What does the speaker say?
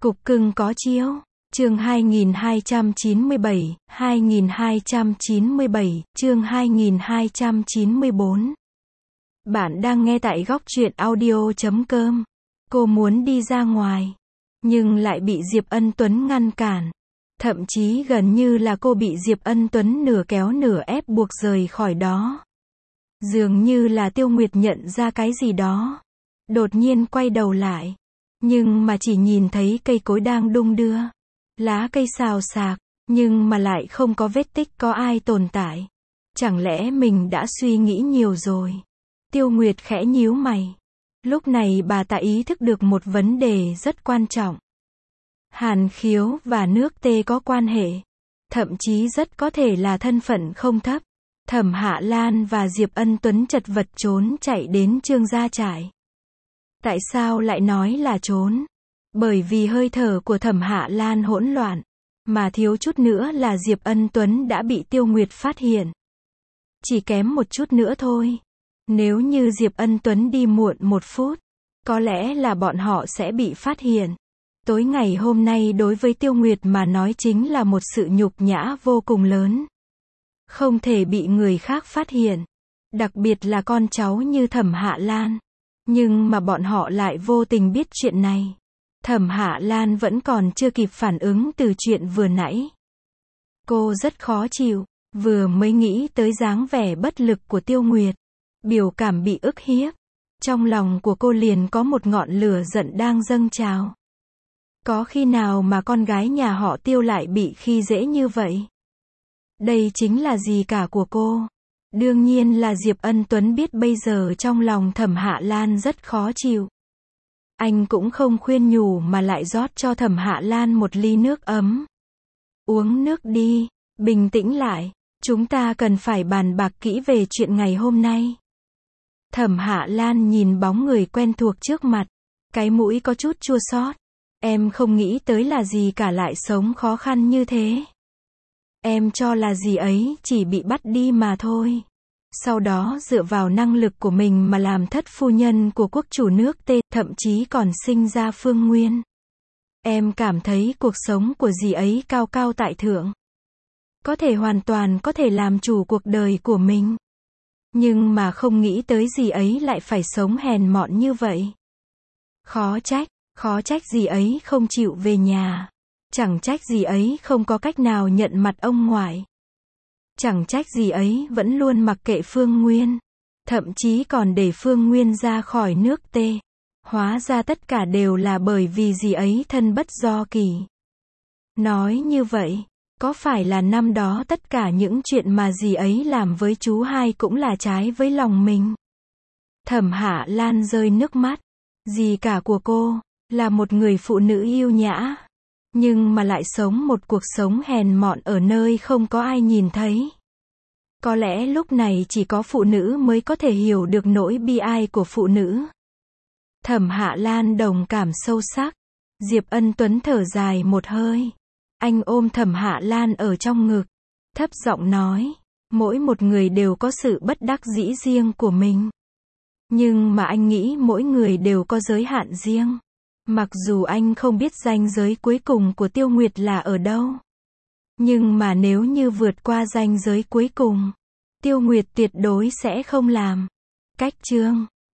Cục cưng có chiếu. Chương 2297, 2297, chương 2294. Bạn đang nghe tại góc truyện audio.com. Cô muốn đi ra ngoài, nhưng lại bị Diệp Ân Tuấn ngăn cản. Thậm chí gần như là cô bị Diệp Ân Tuấn nửa kéo nửa ép buộc rời khỏi đó. Dường như là Tiêu Nguyệt nhận ra cái gì đó. Đột nhiên quay đầu lại. Nhưng mà chỉ nhìn thấy cây cối đang đung đưa. Lá cây xào xạc, nhưng mà lại không có vết tích có ai tồn tại. Chẳng lẽ mình đã suy nghĩ nhiều rồi? Tiêu Nguyệt khẽ nhíu mày. Lúc này bà ta ý thức được một vấn đề rất quan trọng. Hàn Khiếu và nước Tê có quan hệ. Thậm chí rất có thể là thân phận không thấp. Thẩm Hạ Lan và Diệp Ân Tuấn chật vật trốn chạy đến Trương gia trại. Tại sao lại nói là trốn? Bởi vì hơi thở của Thẩm Hạ Lan hỗn loạn, mà thiếu chút nữa là Diệp Ân Tuấn đã bị Tiêu Nguyệt phát hiện. Chỉ kém một chút nữa thôi. Nếu như Diệp Ân Tuấn đi muộn một phút, có lẽ là bọn họ sẽ bị phát hiện. Tối ngày hôm nay đối với Tiêu Nguyệt mà nói chính là một sự nhục nhã vô cùng lớn. Không thể bị người khác phát hiện. Đặc biệt là con cháu như Thẩm Hạ Lan. Nhưng mà bọn họ lại vô tình biết chuyện này. Thẩm Hạ Lan vẫn còn chưa kịp phản ứng từ chuyện vừa nãy. Cô rất khó chịu, vừa mới nghĩ tới dáng vẻ bất lực của Tiêu Nguyệt. Biểu cảm bị ức hiếp. Trong lòng của cô liền có một ngọn lửa giận đang dâng trào. Có khi nào mà con gái nhà họ Tiêu lại bị khi dễ như vậy? Đây chính là dì cả của cô. Đương nhiên là Diệp Ân Tuấn biết bây giờ trong lòng Thẩm Hạ Lan rất khó chịu. Anh cũng không khuyên nhủ mà lại rót cho Thẩm Hạ Lan một ly nước ấm. Uống nước đi, bình tĩnh lại, chúng ta cần phải bàn bạc kỹ về chuyện ngày hôm nay. Thẩm Hạ Lan nhìn bóng người quen thuộc trước mặt, cái mũi có chút chua xót. Em không nghĩ tới là gì cả lại sống khó khăn như thế. Em cho là gì ấy chỉ bị bắt đi mà thôi. Sau đó dựa vào năng lực của mình mà làm thất phu nhân của quốc chủ nước Tê, thậm chí còn sinh ra Phương Nguyên. Em cảm thấy cuộc sống của dì ấy cao cao tại thượng. Có thể hoàn toàn có thể làm chủ cuộc đời của mình. Nhưng mà không nghĩ tới dì ấy lại phải sống hèn mọn như vậy. Khó trách dì ấy không chịu về nhà. Chẳng trách dì ấy không có cách nào nhận mặt ông ngoại. Chẳng trách dì ấy vẫn luôn mặc kệ Phương Nguyên. Thậm chí còn để Phương Nguyên ra khỏi nước Tê. Hóa ra tất cả đều là bởi vì dì ấy thân bất do kỳ. Nói như vậy, có phải là năm đó tất cả những chuyện mà dì ấy làm với chú hai cũng là trái với lòng mình? Thẩm Hạ Lan rơi nước mắt. Dì cả của cô là một người phụ nữ yêu nhã, nhưng mà lại sống một cuộc sống hèn mọn ở nơi không có ai nhìn thấy. Có lẽ lúc này chỉ có phụ nữ mới có thể hiểu được nỗi bi ai của phụ nữ. Thẩm Hạ Lan đồng cảm sâu sắc. Diệp Ân Tuấn thở dài một hơi. Anh ôm Thẩm Hạ Lan ở trong ngực, thấp giọng nói, mỗi một người đều có sự bất đắc dĩ riêng của mình. Nhưng mà anh nghĩ mỗi người đều có giới hạn riêng. Mặc dù anh không biết ranh giới cuối cùng của Tiêu Nguyệt là ở đâu. Nhưng mà nếu như vượt qua ranh giới cuối cùng, Tiêu Nguyệt tuyệt đối sẽ không làm. Cách chương